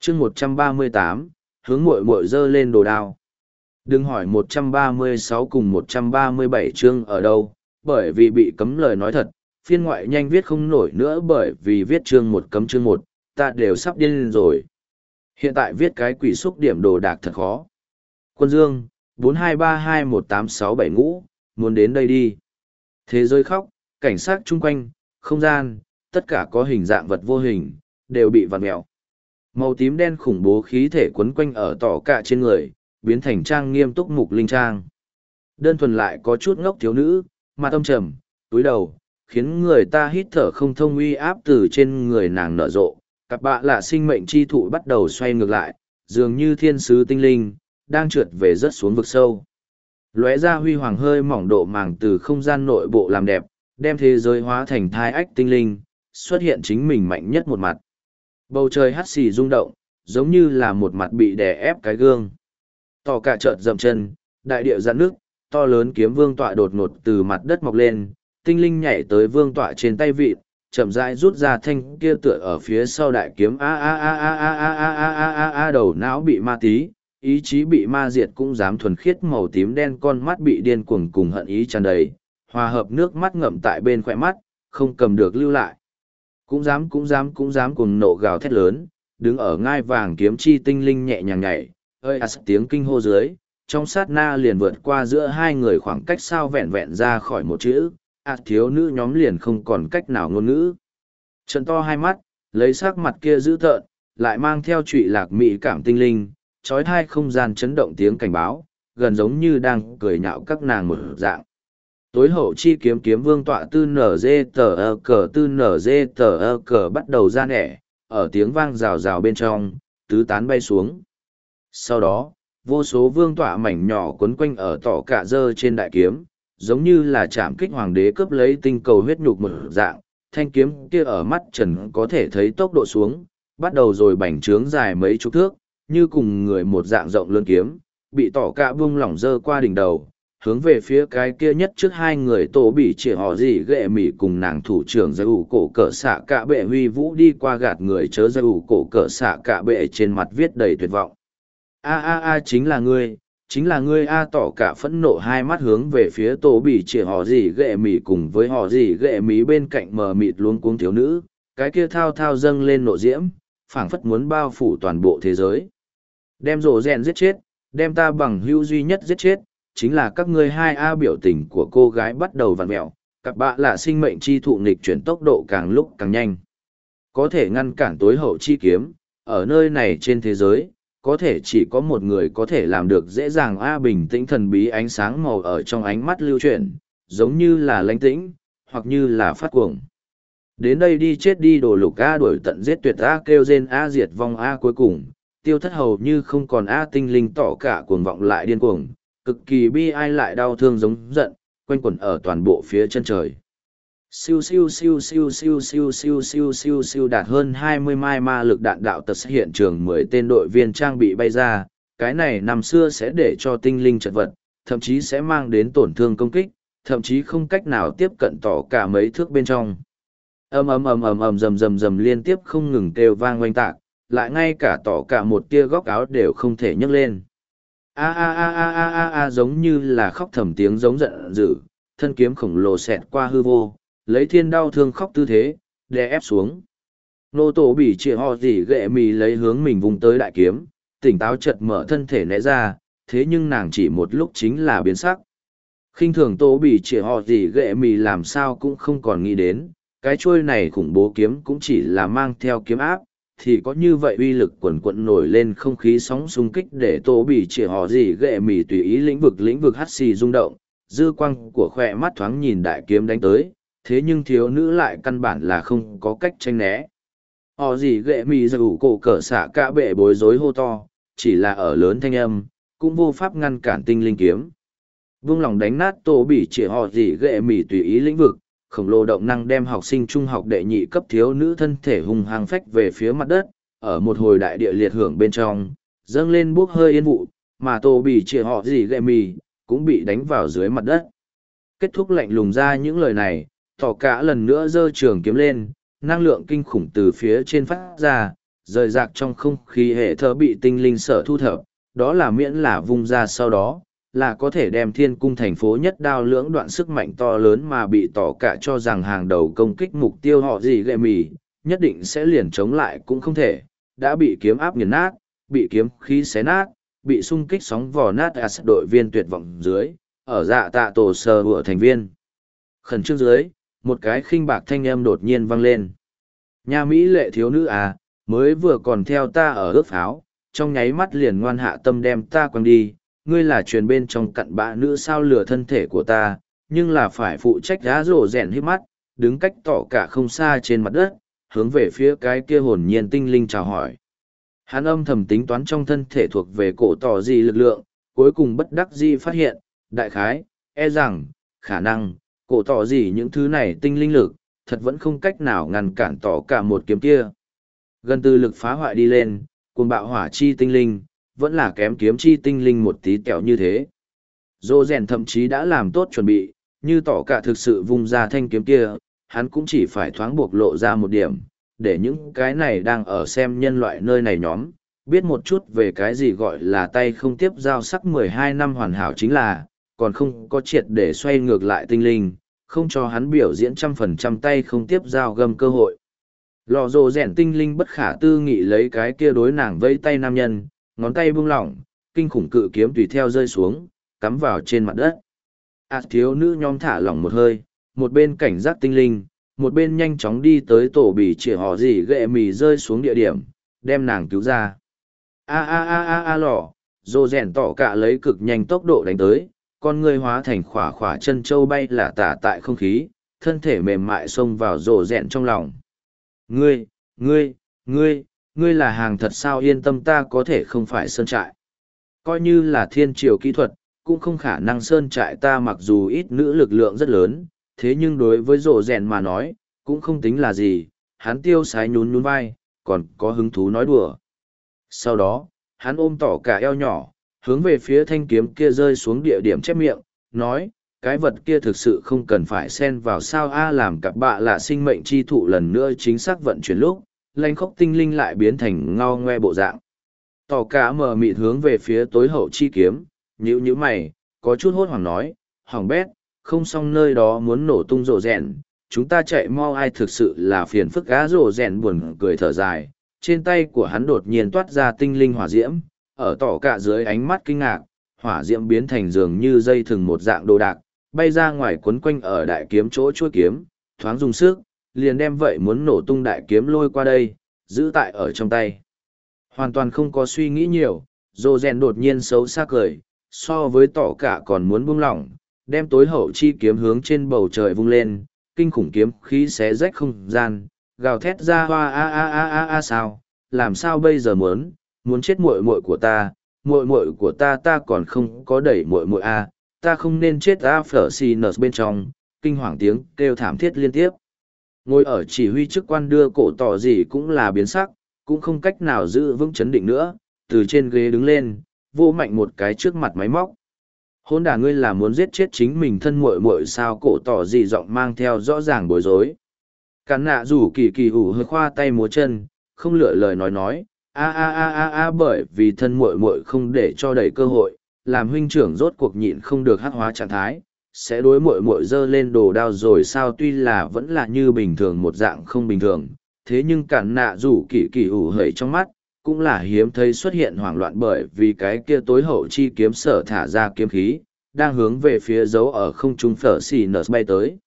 chương 138, hướng muội muội giơ lên đồ đao. Đừng hỏi 136 cùng 137 chương ở đâu, bởi vì bị cấm lời nói thật, phiên ngoại nhanh viết không nổi nữa bởi vì viết chương một cấm chương một, ta đều sắp điên lên rồi. Hiện tại viết cái quỷ xúc điểm đồ đạc thật khó. Quân Dương, 42321867 ngũ, muốn đến đây đi. Thế giới khóc, cảnh sát chung quanh, không gian, tất cả có hình dạng vật vô hình, đều bị vặn mèo. Màu tím đen khủng bố khí thể quấn quanh ở tỏ cả trên người, biến thành trang nghiêm túc mục linh trang. Đơn thuần lại có chút ngốc thiếu nữ, mặt âm trầm, túi đầu, khiến người ta hít thở không thông uy áp từ trên người nàng nở rộ. Cặp bạ là sinh mệnh chi thụ bắt đầu xoay ngược lại, dường như thiên sứ tinh linh, đang trượt về rớt xuống vực sâu. Lóe ra huy hoàng hơi mỏng độ màng từ không gian nội bộ làm đẹp, đem thế giới hóa thành thai ách tinh linh, xuất hiện chính mình mạnh nhất một mặt. Bầu trời hắt xì rung động, giống như là một mặt bị đè ép cái gương. Tỏ cả chợt dậm chân, đại địa giãn nước, to lớn kiếm vương tọa đột ngột từ mặt đất mọc lên, tinh linh nhảy tới vương tọa trên tay vịt, chậm rãi rút ra thanh kia tựa ở phía sau đại kiếm đầu não bị ma tí, ý chí bị ma diệt cũng dám thuần khiết màu tím đen con mắt bị điên cuồng cùng hận ý tràn đầy, hòa hợp nước mắt ngậm tại bên khỏe mắt, không cầm được lưu lại. Cũng dám cùng nộ gào thét lớn, đứng ở ngai vàng kiếm chi tinh linh nhẹ nhàng nhảy, ơi tiếng kinh hô dưới, trong sát na liền vượt qua giữa hai người khoảng cách sao vẹn vẹn ra khỏi một chữ, thiếu nữ nhóm liền không còn cách nào ngôn ngữ. Trận to hai mắt, lấy sắc mặt kia dữ tợn, lại mang theo trụy lạc mị cảm tinh linh, trói thai không gian chấn động tiếng cảnh báo, gần giống như đang cười nhạo các nàng một dạng. Tối hậu chi kiếm kiếm vương tọa tư nở dê tờ cờ bắt đầu ra nẻ, ở tiếng vang rào rào bên trong, tứ tán bay xuống. Sau đó, vô số vương tọa mảnh nhỏ quấn quanh ở tỏ cả dơ trên đại kiếm, giống như là chạm kích hoàng đế cướp lấy tinh cầu huyết nhục một dạng, thanh kiếm kia ở mắt trần có thể thấy tốc độ xuống, bắt đầu rồi bành trướng dài mấy chục thước, như cùng người một dạng rộng lớn kiếm, bị tỏ cả buông lỏng dơ qua đỉnh đầu, hướng về phía cái kia nhất trước hai người tổ bị chỉ họ gì ghệ mỉ cùng nàng thủ trưởng giải ủ cổ cỡ xạ cả bệ huy vũ đi qua gạt người chớ giải ủ cổ cỡ xạ cả bệ trên mặt viết đầy tuyệt vọng. Chính là ngươi tỏ cả phẫn nộ hai mắt hướng về phía tổ bị chỉ họ gì ghệ mỉ cùng với họ gì ghệ mỉ bên cạnh mờ mịt luống cuống thiếu nữ, cái kia thao thao dâng lên nộ diễm, phảng phất muốn bao phủ toàn bộ thế giới. Đem rổ rèn giết chết, đem ta bằng hữu duy nhất giết chết, chính là các ngươi hai biểu tình của cô gái bắt đầu vặn mẹo, cặp bạ là sinh mệnh chi thụ nghịch chuyển tốc độ càng lúc càng nhanh. Có thể ngăn cản tối hậu chi kiếm, ở nơi này trên thế giới, có thể chỉ có một người có thể làm được dễ dàng bình tĩnh thần bí ánh sáng màu ở trong ánh mắt lưu chuyển, giống như là lãnh tĩnh, hoặc như là phát cuồng. Đến đây đi chết đi đồ lục đuổi tận giết tuyệt kêu rên diệt vong cuối cùng, tiêu thất hầu như không còn tinh linh tỏ cả cuồng vọng lại điên cuồng, cực kỳ bi ai lại đau thương giống giận, quanh quẩn ở toàn bộ phía chân trời. Siêu siêu siêu siêu siêu siêu siêu siêu siêu siêu đạt hơn 20 mai ma lực đạn đạo tật hiện trường 10 tên đội viên trang bị bay ra, cái này năm xưa sẽ để cho tinh linh chật vật, thậm chí sẽ mang đến tổn thương công kích, thậm chí không cách nào tiếp cận tỏ cả mấy thước bên trong. Rầm liên tiếp không ngừng kêu vang oanh tạc, lại ngay cả tỏ cả một tia góc áo đều không thể nhấc lên. Giống như là khóc thầm tiếng giống giận dữ, thân kiếm khổng lồ xẹt qua hư vô, lấy thiên đau thương khóc tư thế, đè ép xuống. Nô tổ bị chỉ họ gì ghệ mì lấy hướng mình vùng tới đại kiếm, tỉnh táo chợt mở thân thể né ra, thế nhưng nàng chỉ một lúc chính là biến sắc. Khinh thường tổ bị chỉ họ gì ghệ mì làm sao cũng không còn nghĩ đến, cái chuôi này khủng bố kiếm cũng chỉ là mang theo kiếm áp, thì có như vậy uy lực quần quận nổi lên không khí sóng xung kích để tổ bị chỉ họ gì ghệ mì tùy ý lĩnh vực hắt xì rung động, dư quang của khỏe mắt thoáng nhìn đại kiếm đánh tới, thế nhưng thiếu nữ lại căn bản là không có cách tranh né. Họ gì ghệ mì dù cổ cỡ xạ cả bệ bối rối hô to, chỉ là ở lớn thanh âm, cũng vô pháp ngăn cản tinh linh kiếm. Vương lòng đánh nát tổ bị chỉ họ gì ghệ mì tùy ý lĩnh vực, khổng lồ động năng đem học sinh trung học đệ nhị cấp thiếu nữ thân thể hung hăng phách về phía mặt đất, ở một hồi đại địa liệt hưởng bên trong, dâng lên bốc hơi yên vụ, mà tổ bị chỉ họ gì ghệ mì, cũng bị đánh vào dưới mặt đất. Kết thúc lạnh lùng ra những lời này, tỏ cả lần nữa giơ trường kiếm lên, năng lượng kinh khủng từ phía trên phát ra, rời rạc trong không khí hệ thơ bị tinh linh sở thu thập, đó là miễn là vung ra sau đó, là có thể đem thiên cung thành phố nhất đao lưỡng đoạn sức mạnh to lớn mà bị tỏ cả cho rằng hàng đầu công kích mục tiêu họ gì gệ mì, nhất định sẽ liền chống lại cũng không thể, đã bị kiếm áp nghiền nát, bị kiếm khí xé nát, bị xung kích sóng vò nát as đội viên tuyệt vọng dưới, ở dạ tạ tổ sờ của thành viên. Khẩn trương dưới, một cái khinh bạc thanh âm đột nhiên vang lên. Nhà Mỹ lệ thiếu nữ à, mới vừa còn theo ta ở ước pháo, trong nháy mắt liền ngoan hạ tâm đem ta quăng đi, ngươi là truyền bên trong cặn bã nữ sao lừa thân thể của ta, nhưng là phải phụ trách đá rổ rèn hít mắt, đứng cách tỏ cả không xa trên mặt đất, hướng về phía cái kia hồn nhiên tinh linh chào hỏi. Hắn âm thầm tính toán trong thân thể thuộc về cổ tỏ gì lực lượng, cuối cùng bất đắc dĩ phát hiện, đại khái, e rằng, khả năng, cổ tỏ gì những thứ này tinh linh lực, thật vẫn không cách nào ngăn cản tỏ cả một kiếm kia. Gần từ lực phá hoại đi lên, cuồng bạo hỏa chi tinh linh, vẫn là kém kiếm chi tinh linh một tí tẹo như thế. Dô rèn thậm chí đã làm tốt chuẩn bị, như tỏ cả thực sự vung ra thanh kiếm kia, hắn cũng chỉ phải thoáng bộc lộ ra một điểm, để những cái này đang ở xem nhân loại nơi này nhóm, biết một chút về cái gì gọi là tay không tiếp giao sắc 12 năm hoàn hảo chính là, còn không có triệt để xoay ngược lại tinh linh, không cho hắn biểu diễn 100% tay không tiếp giao gầm cơ hội. Lò rồ rèn tinh linh bất khả tư nghị lấy cái kia đối nàng vẫy tay nam nhân, ngón tay buông lỏng, kinh khủng cự kiếm tùy theo rơi xuống, cắm vào trên mặt đất. Thiếu nữ nhóm thả lỏng một hơi, một bên cảnh giác tinh linh, một bên nhanh chóng đi tới tổ bì chĩa họ gì ghệ mì rơi xuống địa điểm, đem nàng cứu ra. Lò, rồ rèn tỏ cả lấy cực nhanh tốc độ đánh tới, con người hóa thành khỏa khỏa chân châu bay là tả tại không khí, thân thể mềm mại xông vào rồ rèn trong lòng. Ngươi là hàng thật sao, yên tâm, ta có thể không phải sơn trại. Coi như là thiên triều kỹ thuật, cũng không khả năng sơn trại ta, mặc dù ít nữ lực lượng rất lớn, thế nhưng đối với rồ rèn mà nói, cũng không tính là gì, hắn tiêu sái nhún nhún vai, còn có hứng thú nói đùa. Sau đó, hắn ôm tỏ cả eo nhỏ, hướng về phía thanh kiếm kia rơi xuống địa điểm chép miệng, nói, cái vật kia thực sự không cần phải xen vào sao làm cặp bạ là sinh mệnh chi thụ lần nữa chính xác vận chuyển lúc, lanh khốc tinh linh lại biến thành ngao ngoe bộ dạng. Tỏ cả mờ mịt hướng về phía tối hậu chi kiếm, nhíu mày, có chút hốt hoảng nói, hỏng bét, không xong, nơi đó muốn nổ tung rổ rèn, chúng ta chạy mau, ai thực sự là phiền phức. Gá rổ rèn buồn cười thở dài, trên tay của hắn đột nhiên toát ra tinh linh hỏa diễm, ở tỏ cả dưới ánh mắt kinh ngạc, hỏa diễm biến thành dường như dây thừng một dạng đồ đạc, bay ra ngoài quấn quanh ở đại kiếm chỗ chuôi kiếm, thoáng dùng sức, liền đem vậy muốn nổ tung đại kiếm lôi qua đây, giữ tại ở trong tay. Hoàn toàn không có suy nghĩ nhiều, rồ rèn đột nhiên xấu xa cười, so với tỏ cả còn muốn buông lỏng, đem tối hậu chi kiếm hướng trên bầu trời vung lên, kinh khủng kiếm khí xé rách không gian, gào thét ra hoa sao, làm sao bây giờ muốn chết muội muội của ta, ta còn không có đẩy muội muội ta không nên chết phở xì nở bên trong, kinh hoàng tiếng kêu thảm thiết liên tiếp. Ngồi ở chỉ huy chức quan đưa cổ tỏ gì cũng là biến sắc, cũng không cách nào giữ vững chấn định nữa, từ trên ghế đứng lên, vô mạnh một cái trước mặt máy móc. Hôn đả, ngươi là muốn giết chết chính mình thân muội muội sao? Cổ tỏ gì giọng mang theo rõ ràng bối rối. Cắn nạ rủ kỳ ủ hơi khoa tay múa chân, không lựa lời nói, bởi vì thân muội muội không để cho đẩy cơ hội, làm huynh trưởng rốt cuộc nhịn không được hắc hóa trạng thái, sẽ đối muội muội giơ lên đồ đao rồi sao? Tuy là vẫn là như bình thường một dạng không bình thường, thế nhưng cản nạ rủ kỳ ủ hởi trong mắt, cũng là hiếm thấy xuất hiện hoảng loạn, bởi vì cái kia tối hậu chi kiếm sở thả ra kiếm khí, đang hướng về phía dấu ở không trung phở xì nở bay tới.